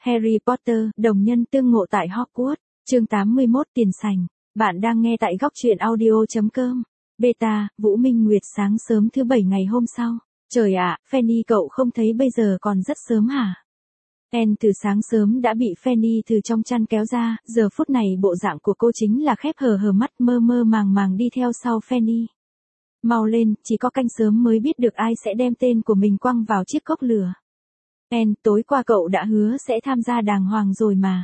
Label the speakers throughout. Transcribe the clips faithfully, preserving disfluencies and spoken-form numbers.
Speaker 1: Harry Potter, đồng nhân tương ngộ tại Hogwarts, chương tám mươi mốt tiền sảnh. Bạn đang nghe tại góc truyện audio chấm com. Beta, Vũ Minh Nguyệt sáng sớm thứ bảy ngày hôm sau. Trời ạ, Fanny cậu không thấy bây giờ còn rất sớm hả? Anne từ sáng sớm đã bị Fanny từ trong chăn kéo ra, giờ phút này bộ dạng của cô chính là khép hờ hờ mắt mơ mơ màng màng đi theo sau Fanny. Mau lên, chỉ có canh sớm mới biết được ai sẽ đem tên của mình quăng vào chiếc cốc lửa. Anne, tối qua cậu đã hứa sẽ tham gia đàng hoàng rồi mà.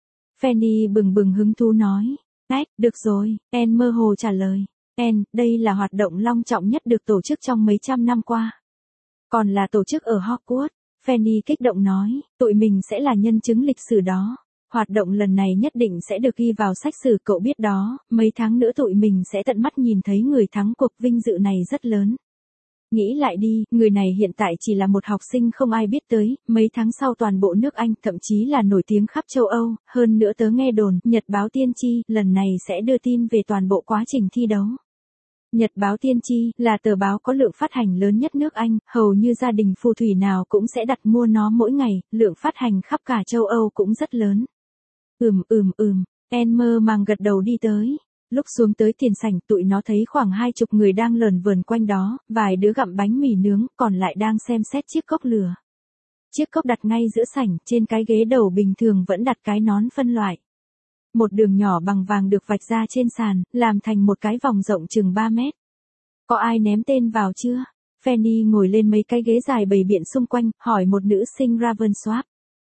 Speaker 1: Fanny bừng bừng hứng thú nói. Ách, được rồi, Anne mơ hồ trả lời. Anne, đây là hoạt động long trọng nhất được tổ chức trong mấy trăm năm qua. Còn là tổ chức ở Hogwarts. Fanny kích động nói, tụi mình sẽ là nhân chứng lịch sử đó. Hoạt động lần này nhất định sẽ được ghi vào sách sử, cậu biết đó, mấy tháng nữa tụi mình sẽ tận mắt nhìn thấy người thắng cuộc, vinh dự này rất lớn. Nghĩ lại đi, người này hiện tại chỉ là một học sinh không ai biết tới, mấy tháng sau toàn bộ nước Anh, thậm chí là nổi tiếng khắp châu Âu, hơn nữa tớ nghe đồn, Nhật báo Tiên tri, lần này sẽ đưa tin về toàn bộ quá trình thi đấu. Nhật báo Tiên tri là tờ báo có lượng phát hành lớn nhất nước Anh, hầu như gia đình phù thủy nào cũng sẽ đặt mua nó mỗi ngày, lượng phát hành khắp cả châu Âu cũng rất lớn. Ừm ừm ừm, Anne mơ màng gật đầu đi tới. Lúc xuống tới tiền sảnh, tụi nó thấy khoảng hai chục người đang lờn vờn quanh đó, vài đứa gặm bánh mì nướng, còn lại đang xem xét chiếc cốc lửa. Chiếc cốc đặt ngay giữa sảnh, trên cái ghế đầu bình thường vẫn đặt cái nón phân loại. Một đường nhỏ bằng vàng được vạch ra trên sàn, làm thành một cái vòng rộng chừng ba mét. Có ai ném tên vào chưa? Fanny ngồi lên mấy cái ghế dài bày biện xung quanh, hỏi một nữ sinh Ravensworth.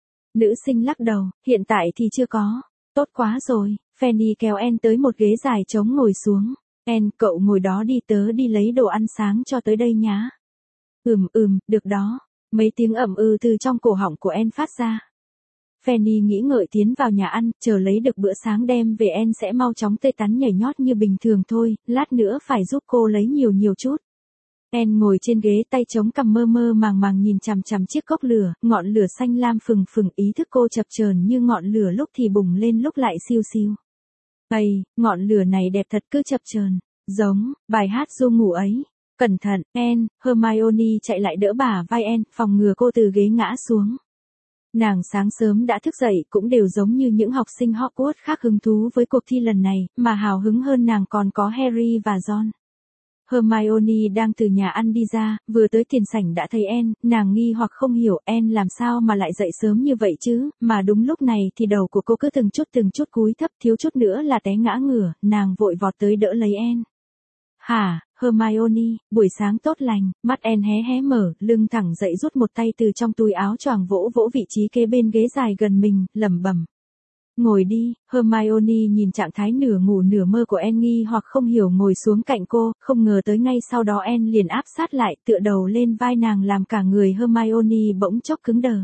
Speaker 1: Nữ sinh lắc đầu, hiện tại thì chưa có. Tốt quá rồi, Fanny kéo Anne tới một ghế dài trống ngồi xuống. Anne, cậu ngồi đó đi, tớ đi lấy đồ ăn sáng cho tới đây nhá. Ừm ừm, được đó. Mấy tiếng ậm ừ từ trong cổ họng của Anne phát ra. Fanny nghĩ ngợi tiến vào nhà ăn, chờ lấy được bữa sáng đem về, Anne sẽ mau chóng tươi tắn nhảy nhót như bình thường thôi, lát nữa phải giúp cô lấy nhiều nhiều chút. Anne ngồi trên ghế tay chống cằm mơ mơ màng màng nhìn chằm chằm chiếc cốc lửa, ngọn lửa xanh lam phừng phừng, ý thức cô chập chờn như ngọn lửa lúc thì bùng lên lúc lại siêu siêu. Ây, ngọn lửa này đẹp thật, cứ chập chờn, giống bài hát du ngủ ấy. Cẩn thận, Anne, Hermione chạy lại đỡ bả vai Anne, phòng ngừa cô từ ghế ngã xuống. Nàng sáng sớm đã thức dậy, cũng đều giống như những học sinh Hogwarts khác hứng thú với cuộc thi lần này, mà hào hứng hơn nàng còn có Harry và Ron. Hermione đang từ nhà ăn đi ra, vừa tới tiền sảnh đã thấy Anne, nàng nghi hoặc không hiểu Anne làm sao mà lại dậy sớm như vậy chứ, mà đúng lúc này thì đầu của cô cứ từng chút từng chút cúi thấp, thiếu chút nữa là té ngã ngửa, nàng vội vọt tới đỡ lấy Anne. Hả, Hermione, buổi sáng tốt lành, mắt Anne hé hé mở, lưng thẳng dậy rút một tay từ trong túi áo choàng vỗ vỗ vị trí kế bên ghế dài gần mình, lẩm bẩm. Ngồi đi, Hermione nhìn trạng thái nửa ngủ nửa mơ của Anne nghi hoặc không hiểu ngồi xuống cạnh cô, không ngờ tới ngay sau đó Anne liền áp sát lại, tựa đầu lên vai nàng làm cả người Hermione bỗng chốc cứng đờ.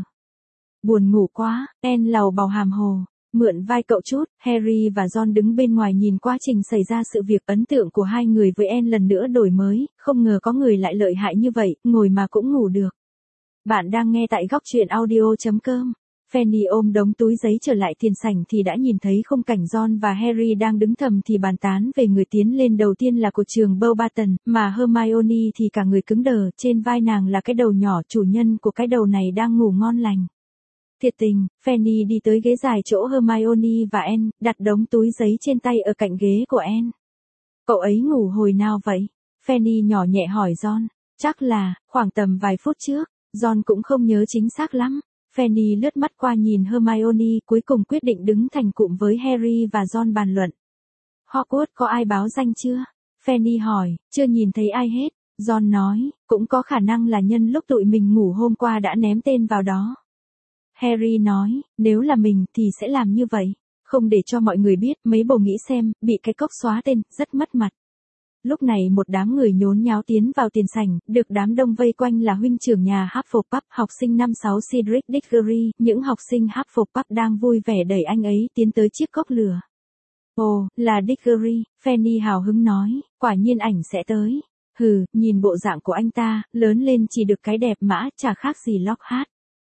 Speaker 1: Buồn ngủ quá, Anne lầu bầu hàm hồ. Mượn vai cậu chút, Harry và Ron đứng bên ngoài nhìn quá trình xảy ra sự việc, ấn tượng của hai người với Anne lần nữa đổi mới, không ngờ có người lại lợi hại như vậy, ngồi mà cũng ngủ được. Bạn đang nghe tại góc truyện audio chấm com. Fanny ôm đống túi giấy trở lại tiền sảnh thì đã nhìn thấy khung cảnh Ron và Harry đang đứng thầm thì bàn tán về người tiến lên đầu tiên là của trường Beauxbaton, mà Hermione thì cả người cứng đờ, trên vai nàng là cái đầu nhỏ, chủ nhân của cái đầu này đang ngủ ngon lành. Thiệt tình, Fanny đi tới ghế dài chỗ Hermione và Anne, đặt đống túi giấy trên tay ở cạnh ghế của Anne. Cậu ấy ngủ hồi nào vậy? Fanny nhỏ nhẹ hỏi Ron. Chắc là, khoảng tầm vài phút trước, Ron cũng không nhớ chính xác lắm. Fanny lướt mắt qua nhìn Hermione, cuối cùng quyết định đứng thành cụm với Harry và Ron bàn luận. Hogwarts có ai báo danh chưa? Fanny hỏi, chưa nhìn thấy ai hết. Ron nói, cũng có khả năng là nhân lúc tụi mình ngủ hôm qua đã ném tên vào đó. Harry nói, nếu là mình thì sẽ làm như vậy, không để cho mọi người biết, mấy bồ nghĩ xem, bị cái cốc xóa tên, rất mất mặt. Lúc này một đám người nhốn nháo tiến vào tiền sảnh, được đám đông vây quanh là huynh trưởng nhà Hufflepuff, học sinh năm sáu Cedric Diggory, những học sinh Hufflepuff đang vui vẻ đẩy anh ấy tiến tới chiếc cốc lửa. Ồ, là Diggory, Fanny hào hứng nói, quả nhiên ảnh sẽ tới. Hừ, nhìn bộ dạng của anh ta, lớn lên chỉ được cái đẹp mã, chả khác gì Lockhart.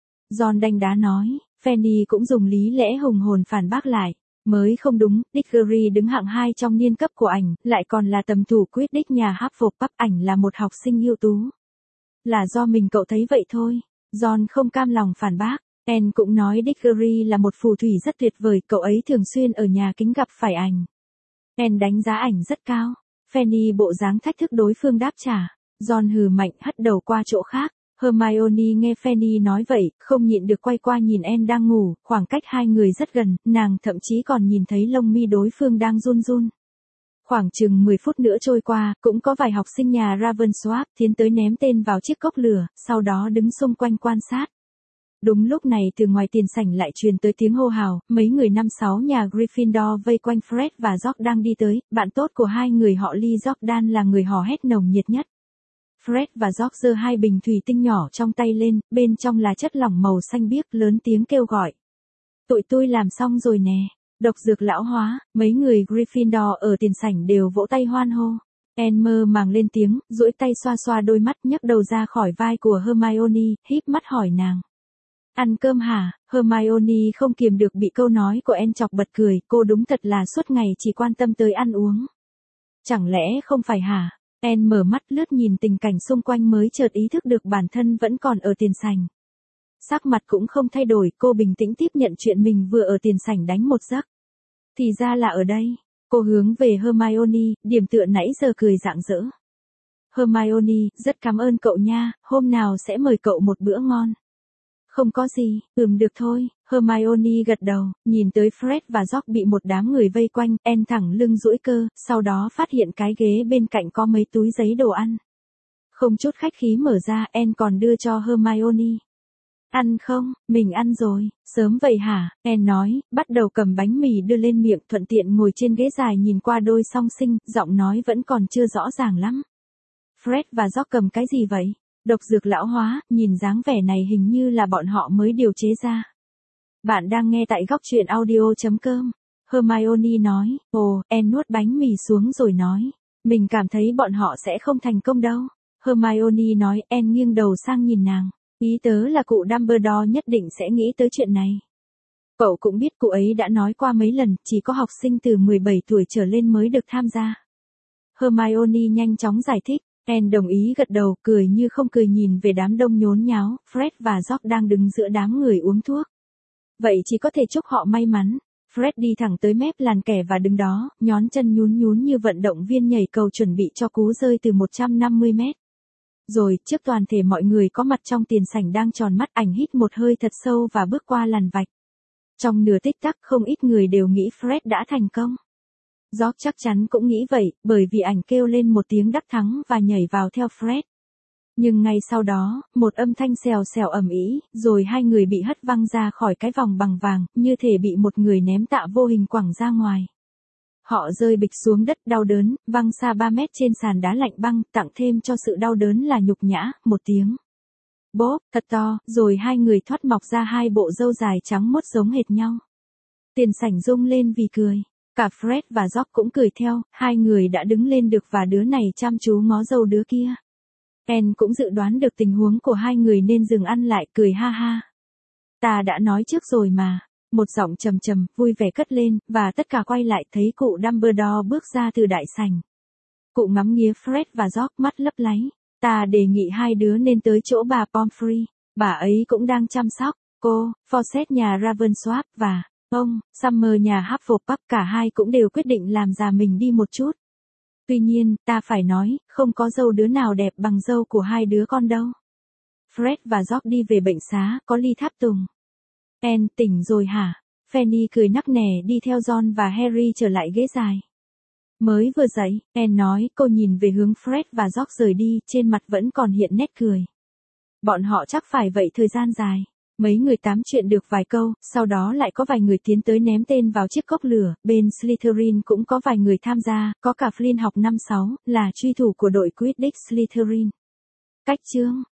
Speaker 1: Ron đanh đá nói, Fanny cũng dùng lý lẽ hùng hồn phản bác lại. Mới không đúng, Diggory đứng hạng hai trong niên cấp của ảnh, lại còn là tầm thủ Quidditch nhà Hufflepuff, ảnh là một học sinh ưu tú. Là do mình cậu thấy vậy thôi. Ron không cam lòng phản bác. Anne cũng nói Diggory là một phù thủy rất tuyệt vời, cậu ấy thường xuyên ở nhà kính gặp phải ảnh. Anne đánh giá ảnh rất cao. Fanny bộ dáng thách thức đối phương đáp trả. Ron hừ mạnh hất đầu qua chỗ khác. Hermione nghe Fanny nói vậy, không nhịn được quay qua nhìn Anne đang ngủ, khoảng cách hai người rất gần, nàng thậm chí còn nhìn thấy lông mi đối phương đang run run. Khoảng chừng mười phút nữa trôi qua, cũng có vài học sinh nhà Ravensworth tiến tới ném tên vào chiếc cốc lửa, sau đó đứng xung quanh quan sát. Đúng lúc này từ ngoài tiền sảnh lại truyền tới tiếng hô hào, mấy người năm sáu nhà Gryffindor vây quanh Fred và George đang đi tới, bạn tốt của hai người họ Lee Jordan là người hò hét nồng nhiệt nhất. Fred và George giơ hai bình thủy tinh nhỏ trong tay lên, bên trong là chất lỏng màu xanh biếc, lớn tiếng kêu gọi. Tụi tôi làm xong rồi nè, độc dược lão hóa, mấy người Gryffindor ở tiền sảnh đều vỗ tay hoan hô. Anne mơ màng lên tiếng, duỗi tay xoa xoa đôi mắt, nhấc đầu ra khỏi vai của Hermione, híp mắt hỏi nàng. Ăn cơm hả? Hermione không kiềm được bị câu nói của Anne chọc bật cười, cô đúng thật là suốt ngày chỉ quan tâm tới ăn uống. Chẳng lẽ không phải hả? Anne mở mắt lướt nhìn tình cảnh xung quanh mới chợt ý thức được bản thân vẫn còn ở tiền sảnh. Sắc mặt cũng không thay đổi, cô bình tĩnh tiếp nhận chuyện mình vừa ở tiền sảnh đánh một giấc. Thì ra là ở đây. Cô hướng về Hermione, điểm tựa nãy giờ cười rạng rỡ. Hermione, rất cảm ơn cậu nha, hôm nào sẽ mời cậu một bữa ngon. Không có gì, ừm được thôi, Hermione gật đầu, nhìn tới Fred và George bị một đám người vây quanh, Anne thẳng lưng duỗi cơ, sau đó phát hiện cái ghế bên cạnh có mấy túi giấy đồ ăn. Không chút khách khí mở ra, Anne còn đưa cho Hermione. Ăn không, mình ăn rồi, sớm vậy hả, Anne nói, bắt đầu cầm bánh mì đưa lên miệng, thuận tiện ngồi trên ghế dài nhìn qua đôi song sinh, giọng nói vẫn còn chưa rõ ràng lắm. Fred và George cầm cái gì vậy? Độc dược lão hóa, nhìn dáng vẻ này hình như là bọn họ mới điều chế ra. Bạn đang nghe tại góc truyện audio chấm com. Hermione nói, ồ, Anne nuốt bánh mì xuống rồi nói. Mình cảm thấy bọn họ sẽ không thành công đâu. Hermione nói, Anne nghiêng đầu sang nhìn nàng. Ý tớ là cụ Dumbledore nhất định sẽ nghĩ tới chuyện này. Cậu cũng biết cụ ấy đã nói qua mấy lần, chỉ có học sinh từ mười bảy tuổi trở lên mới được tham gia. Hermione nhanh chóng giải thích. Anne đồng ý gật đầu, cười như không cười nhìn về đám đông nhốn nháo, Fred và George đang đứng giữa đám người uống thuốc. Vậy chỉ có thể chúc họ may mắn. Fred đi thẳng tới mép làn kẻ và đứng đó, nhón chân nhún nhún như vận động viên nhảy cầu chuẩn bị cho cú rơi từ một trăm năm mươi mét. Rồi, trước toàn thể mọi người có mặt trong tiền sảnh đang tròn mắt, ảnh hít một hơi thật sâu và bước qua làn vạch. Trong nửa tích tắc không ít người đều nghĩ Fred đã thành công. George chắc chắn cũng nghĩ vậy, bởi vì ảnh kêu lên một tiếng đắc thắng và nhảy vào theo Fred. Nhưng ngay sau đó, một âm thanh xèo xèo ầm ĩ, rồi hai người bị hất văng ra khỏi cái vòng bằng vàng, như thể bị một người ném tạ vô hình quẳng ra ngoài. Họ rơi bịch xuống đất đau đớn, văng xa ba mét trên sàn đá lạnh băng, tặng thêm cho sự đau đớn là nhục nhã, một tiếng. Bốp, thật to, rồi hai người thoát mọc ra hai bộ râu dài trắng muốt giống hệt nhau. Tiền sảnh rung lên vì cười. Cả Fred và George cũng cười theo, hai người đã đứng lên được và đứa này chăm chú ngó râu đứa kia. Anne cũng dự đoán được tình huống của hai người nên dừng ăn lại, cười ha ha. Ta đã nói trước rồi mà. Một giọng trầm trầm, vui vẻ cất lên, và tất cả quay lại thấy cụ Dumbledore bước ra từ đại sảnh. Cụ ngắm nghía Fred và George, mắt lấp láy. Ta đề nghị hai đứa nên tới chỗ bà Pomfrey, bà ấy cũng đang chăm sóc. Cô, Fawcett nhà Ravensworth và ông, Summer nhà Hufflepuff, cả hai cũng đều quyết định làm già mình đi một chút. Tuy nhiên, ta phải nói, không có dâu đứa nào đẹp bằng dâu của hai đứa con đâu. Fred và George đi về bệnh xá, có Ly tháp tùng. Anne, tỉnh rồi hả? Fanny cười nắc nẻ đi theo Ron và Harry trở lại ghế dài. Mới vừa dậy, Anne nói, cô nhìn về hướng Fred và George rời đi, trên mặt vẫn còn hiện nét cười. Bọn họ chắc phải vậy thời gian dài. Mấy người tám chuyện được vài câu, sau đó lại có vài người tiến tới ném tên vào chiếc cốc lửa, bên Slytherin cũng có vài người tham gia, có cả Flynn học năm sáu, là truy thủ của đội Quidditch Slytherin. Cách chương